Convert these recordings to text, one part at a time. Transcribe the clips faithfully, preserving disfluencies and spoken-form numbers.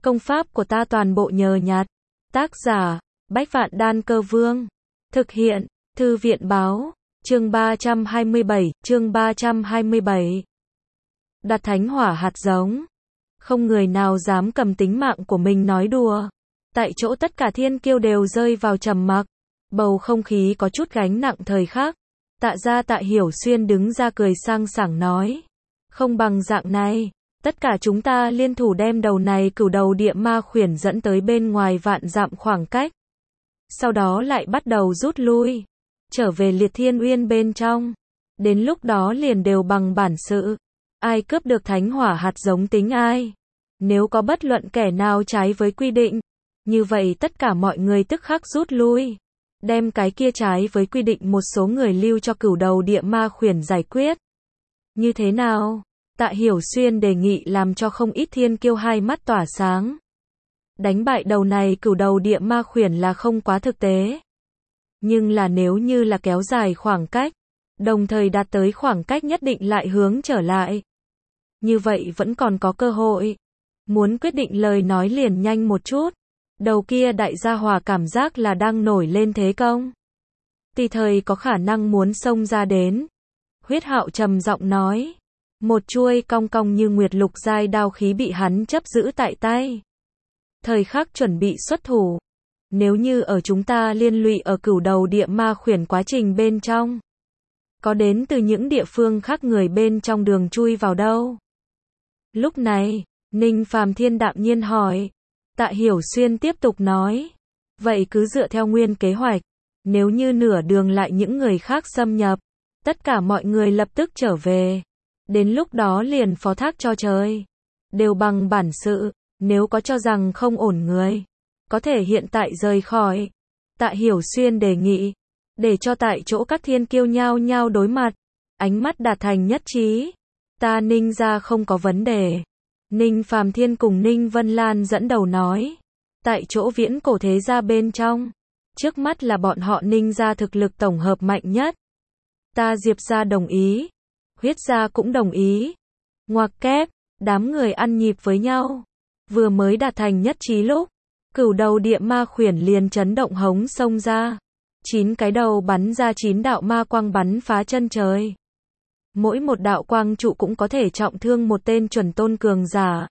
Công pháp của ta toàn bộ nhờ nhặt. Tác giả, Bách Vạn Đan Cơ Vương. Thực hiện, Thư viện Báo. Chương ba trăm hai mươi bảy, chương ba trăm hai mươi bảy. Đặt thánh hỏa hạt giống. Không người nào dám cầm tính mạng của mình nói đùa. Tại chỗ tất cả thiên kiêu đều rơi vào trầm mặc. Bầu không khí có chút gánh nặng thời khắc. Tạ gia Tạ Hiểu Xuyên đứng ra cười sang sảng nói. Không bằng dạng này. Tất cả chúng ta liên thủ đem đầu này cửu đầu địa ma khuyển dẫn tới bên ngoài vạn dặm khoảng cách. Sau đó lại bắt đầu rút lui. Trở về Liệt Thiên Uyên bên trong. Đến lúc đó liền đều bằng bản sự. Ai cướp được thánh hỏa hạt giống tính ai. Nếu có bất luận kẻ nào trái với quy định. Như vậy tất cả mọi người tức khắc rút lui. Đem cái kia trái với quy định một số người lưu cho cửu đầu địa ma khuyển giải quyết. Như thế nào? Tạ Hiểu Xuyên đề nghị làm cho không ít thiên kiêu hai mắt tỏa sáng. Đánh bại đầu này cửu đầu địa ma khuyển là không quá thực tế. Nhưng là nếu như là kéo dài khoảng cách, đồng thời đạt tới khoảng cách nhất định lại hướng trở lại. Như vậy vẫn còn có cơ hội. Muốn quyết định lời nói liền nhanh một chút. Đầu kia đại gia hòa cảm giác là đang nổi lên thế công. Tùy thời có khả năng muốn xông ra đến. Huyết Hạo trầm giọng nói. Một chuôi cong cong như nguyệt lục giai đao khí bị hắn chấp giữ tại tay. Thời khắc chuẩn bị xuất thủ. Nếu như ở chúng ta liên lụy ở cửu đầu địa ma khuyển quá trình bên trong. Có đến từ những địa phương khác người bên trong đường chui vào đâu? Lúc này, Ninh Phàm Thiên đạm nhiên hỏi. Tạ Hiểu Xuyên tiếp tục nói. Vậy cứ dựa theo nguyên kế hoạch. Nếu như nửa đường lại những người khác xâm nhập. Tất cả mọi người lập tức trở về. Đến lúc đó liền phó thác cho trời. Đều bằng bản sự. Nếu có cho rằng không ổn người. Có thể hiện tại rời khỏi. Tạ Hiểu Xuyên đề nghị. Để cho tại chỗ các thiên kiêu nhao nhao đối mặt. Ánh mắt đạt thành nhất trí. Ta Ninh gia không có vấn đề. Ninh Phàm Thiên cùng Ninh Vân Lan dẫn đầu nói. Tại chỗ viễn cổ thế gia bên trong. Trước mắt là bọn họ Ninh gia thực lực tổng hợp mạnh nhất. Ta Diệp gia đồng ý. Huyết gia cũng đồng ý. Ngoặc kép, đám người ăn nhịp với nhau. Vừa mới đạt thành nhất trí lúc. Cửu đầu địa ma khuyển liền chấn động hống xông ra. Chín cái đầu bắn ra chín đạo ma quang bắn phá chân trời. Mỗi một đạo quang trụ cũng có thể trọng thương một tên chuẩn tôn cường giả.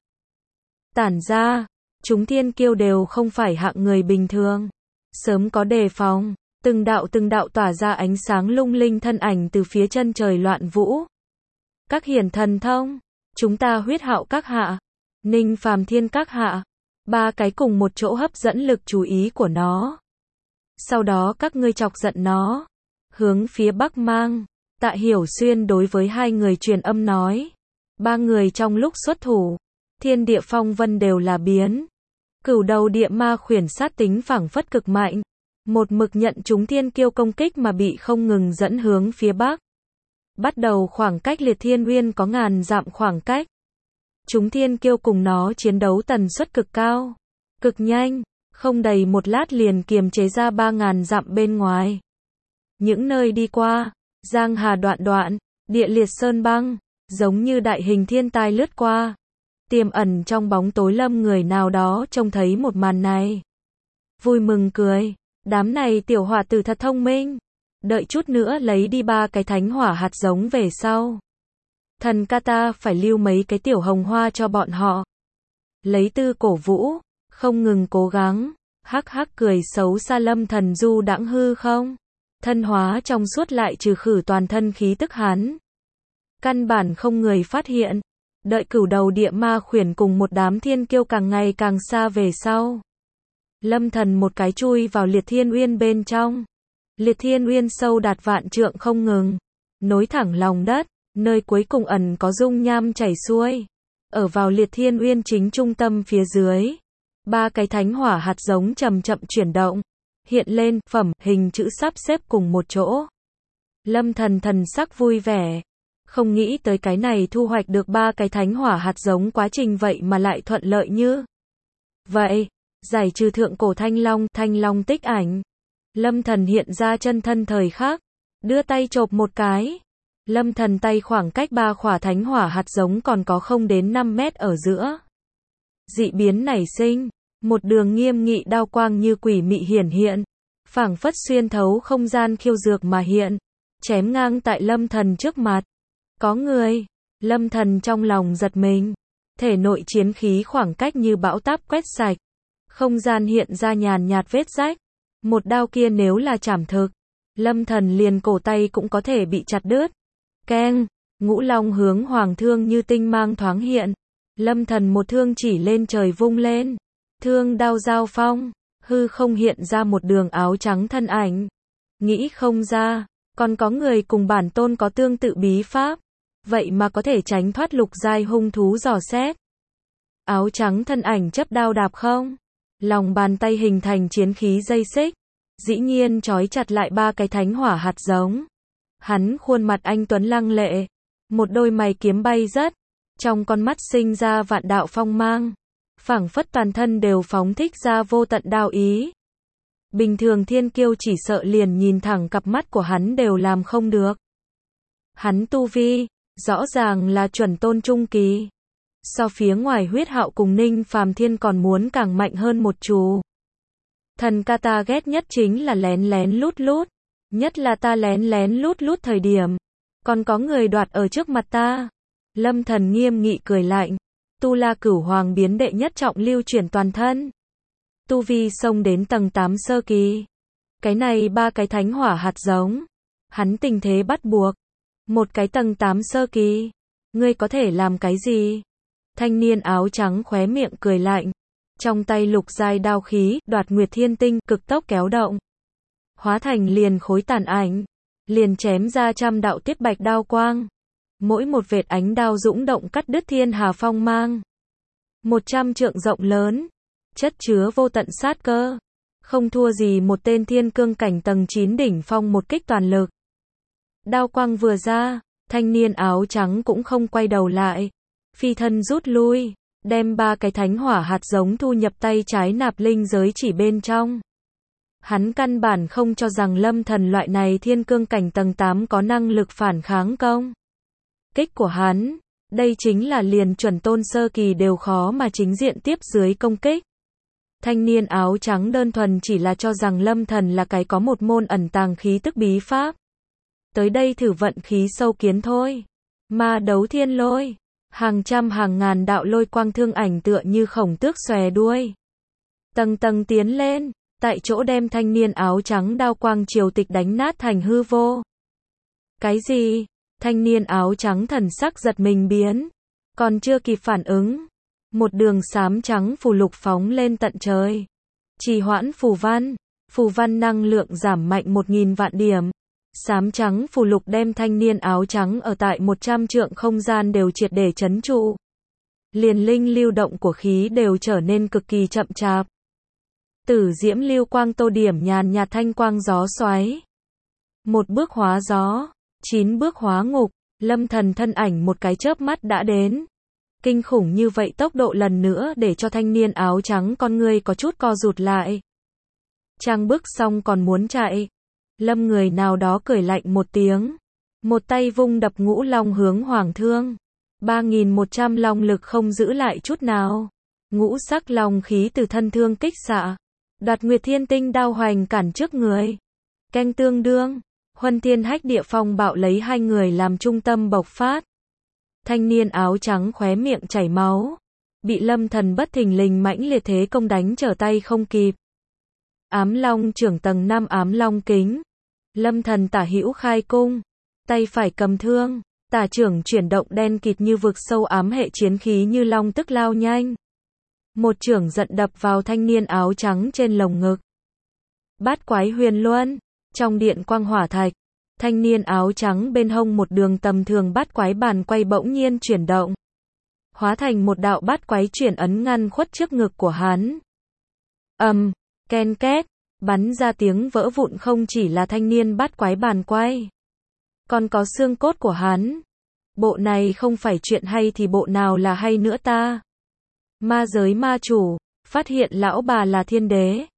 Tản ra, chúng thiên kiêu đều không phải hạng người bình thường. Sớm có đề phòng, từng đạo từng đạo tỏa ra ánh sáng lung linh thân ảnh từ phía chân trời loạn vũ. Các hiển thần thông, chúng ta Huyết Hạo các hạ, Ninh Phàm Thiên các hạ, ba cái cùng một chỗ hấp dẫn lực chú ý của nó. Sau đó các ngươi chọc giận nó, hướng phía bắc mang. Tạ Hiểu Xuyên đối với hai người truyền âm nói. Ba người trong lúc xuất thủ, thiên địa phong vân đều là biến. Cửu đầu địa ma khuyển sát tính phảng phất cực mạnh. Một mực nhận chúng thiên kiêu công kích mà bị không ngừng dẫn hướng phía bắc. Bắt đầu khoảng cách Liệt Thiên Uyên có ngàn dặm khoảng cách. Chúng thiên kiêu cùng nó chiến đấu tần suất cực cao, cực nhanh, không đầy một lát liền kiềm chế ra ba ngàn dặm bên ngoài. Những nơi đi qua, giang hà đoạn đoạn, địa liệt sơn băng, giống như đại hình thiên tai lướt qua. Tiềm ẩn trong bóng tối lâm người nào đó trông thấy một màn này. Vui mừng cười, đám này tiểu hỏa tử thật thông minh. Đợi chút nữa lấy đi ba cái thánh hỏa hạt giống về sau. Thần ca ta phải lưu mấy cái tiểu hồng hoa cho bọn họ. Lấy tư cổ vũ, không ngừng cố gắng, hắc hắc cười xấu xa Lâm Thần du đãng hư không. Thân hóa trong suốt lại trừ khử toàn thân khí tức hắn. Căn bản không người phát hiện. Đợi cửu đầu địa ma khuyển cùng một đám thiên kiêu càng ngày càng xa về sau. Lâm Thần một cái chui vào Liệt Thiên Uyên bên trong. Liệt Thiên Uyên sâu đạt vạn trượng không ngừng. Nối thẳng lòng đất, nơi cuối cùng ẩn có dung nham chảy xuôi. Ở vào Liệt Thiên Uyên chính trung tâm phía dưới. Ba cái thánh hỏa hạt giống chậm chậm chuyển động. Hiện lên, phẩm, hình chữ sắp xếp cùng một chỗ. Lâm Thần thần sắc vui vẻ. Không nghĩ tới cái này thu hoạch được ba cái thánh hỏa hạt giống quá trình vậy mà lại thuận lợi như. Vậy, giải trừ thượng cổ thanh long, thanh long tích ảnh. Lâm Thần hiện ra chân thân thời khắc. Đưa tay chộp một cái. Lâm Thần tay khoảng cách ba khỏa thánh hỏa hạt giống còn có không đến năm mét ở giữa. dị biến nảy sinh, một đường nghiêm nghị đao quang như quỷ mị hiển hiện, phảng phất xuyên thấu không gian khiêu dược mà hiện, chém ngang tại Lâm Thần trước mặt. Có người, Lâm Thần trong lòng giật mình, thể nội chiến khí khoảng cách như bão táp quét sạch, không gian hiện ra nhàn nhạt vết rách, một đao kia nếu là chảm thực, Lâm Thần liền cổ tay cũng có thể bị chặt đứt. Keng, ngũ long hướng hoàng thương như tinh mang thoáng hiện, Lâm Thần một thương chỉ lên trời vung lên, thương đao giao phong, hư không hiện ra một đường áo trắng thân ảnh. Nghĩ không ra, còn có người cùng bản tôn có tương tự bí pháp, vậy mà có thể tránh thoát lục giai hung thú dò xét. Áo trắng thân ảnh chấp đao đạp không, lòng bàn tay hình thành chiến khí dây xích, dĩ nhiên trói chặt lại ba cái thánh hỏa hạt giống. Hắn khuôn mặt anh tuấn lăng lệ, một đôi mày kiếm bay rất, trong con mắt sinh ra vạn đạo phong mang, phảng phất toàn thân đều phóng thích ra vô tận đao ý. Bình thường thiên kiêu chỉ sợ liền nhìn thẳng cặp mắt của hắn đều làm không được. Hắn tu vi, rõ ràng là chuẩn tôn trung kỳ. So phía ngoài Huyết Hạo cùng Ninh Phàm Thiên còn muốn càng mạnh hơn một chú. Thần ca ta ghét nhất chính là lén lén lút lút. Nhất là ta lén lén lút lút thời điểm, còn có người đoạt ở trước mặt ta. Lâm Thần nghiêm nghị cười lạnh. Tu La Cửu Hoàng biến đệ nhất trọng lưu chuyển toàn thân. Tu vi xông đến tầng tám sơ kỳ. Cái này ba cái thánh hỏa hạt giống. Hắn tình thế bắt buộc. Một cái tầng tám sơ kỳ. Ngươi có thể làm cái gì? Thanh niên áo trắng khóe miệng cười lạnh. Trong tay lục giai đao khí, đoạt nguyệt thiên tinh, cực tốc kéo động. Hóa thành liền khối tàn ảnh. Liền chém ra trăm đạo tiết bạch đao quang. Mỗi một vệt ánh đao dũng động cắt đứt thiên hà phong mang. Một trăm trượng rộng lớn. Chất chứa vô tận sát cơ. Không thua gì một tên thiên cương cảnh tầng chín đỉnh phong một kích toàn lực. Đao quang vừa ra, thanh niên áo trắng cũng không quay đầu lại. Phi thân rút lui, đem ba cái thánh hỏa hạt giống thu nhập tay trái nạp linh giới chỉ bên trong. Hắn căn bản không cho rằng Lâm Thần loại này thiên cương cảnh tầng tám có năng lực phản kháng công kích của hắn. Đây chính là liền chuẩn tôn sơ kỳ đều khó mà chính diện tiếp dưới công kích. Thanh niên áo trắng đơn thuần chỉ là cho rằng Lâm Thần là cái có một môn ẩn tàng khí tức bí pháp. Tới đây thử vận khí sâu kiến thôi. Ma đấu thiên lôi. Hàng trăm hàng ngàn đạo lôi quang thương ảnh tựa như khổng tước xòe đuôi. Tầng tầng tiến lên, tại chỗ đem thanh niên áo trắng đao quang triều tịch đánh nát thành hư vô. Cái gì? Thanh niên áo trắng thần sắc giật mình biến. Còn chưa kịp phản ứng. Một đường xám trắng phù lục phóng lên tận trời. Trì hoãn phù văn. Phù văn năng lượng giảm mạnh một nghìn vạn điểm. Xám trắng phù lục đem thanh niên áo trắng ở tại một trăm trượng không gian đều triệt để trấn trụ. Liền linh lưu động của khí đều trở nên cực kỳ chậm chạp. Tử diễm lưu quang tô điểm nhàn nhạt thanh quang gió xoáy. Một bước hóa gió, chín bước hóa ngục, Lâm Thần thân ảnh một cái chớp mắt đã đến. Kinh khủng như vậy tốc độ lần nữa để cho thanh niên áo trắng con ngươi có chút co rụt lại. Trang bước xong còn muốn chạy. Lâm người nào đó cười lạnh một tiếng. Một tay vung đập ngũ long hướng hoàng thương. ba nghìn một trăm long lực không giữ lại chút nào. Ngũ sắc long khí từ thân thương kích xạ. Đoạt nguyệt thiên tinh đao hoành cản trước người. Canh tương đương. Huân thiên hách địa phong bạo lấy hai người làm trung tâm bộc phát. Thanh niên áo trắng khóe miệng chảy máu. Bị Lâm Thần bất thình lình mãnh liệt thế công đánh trở tay không kịp. Ám long trưởng tầng năm ám long kính. Lâm Thần tả hữu khai cung. Tay phải cầm thương. Tả trưởng chuyển động đen kịt như vực sâu ám hệ chiến khí như long tức lao nhanh. Một trưởng giận đập vào thanh niên áo trắng trên lồng ngực. Bát quái huyền luân. Trong điện quang hỏa thạch. Thanh niên áo trắng bên hông một đường tầm thường bát quái bàn quay bỗng nhiên chuyển động. Hóa thành một đạo bát quái chuyển ấn ngăn khuất trước ngực của hắn. Ầm, um, ken két, bắn ra tiếng vỡ vụn không chỉ là thanh niên bát quái bàn quay. Còn có xương cốt của hắn. Bộ này không phải chuyện hay thì bộ nào là hay nữa ta. Ma giới ma chủ, phát hiện lão bà là thiên đế.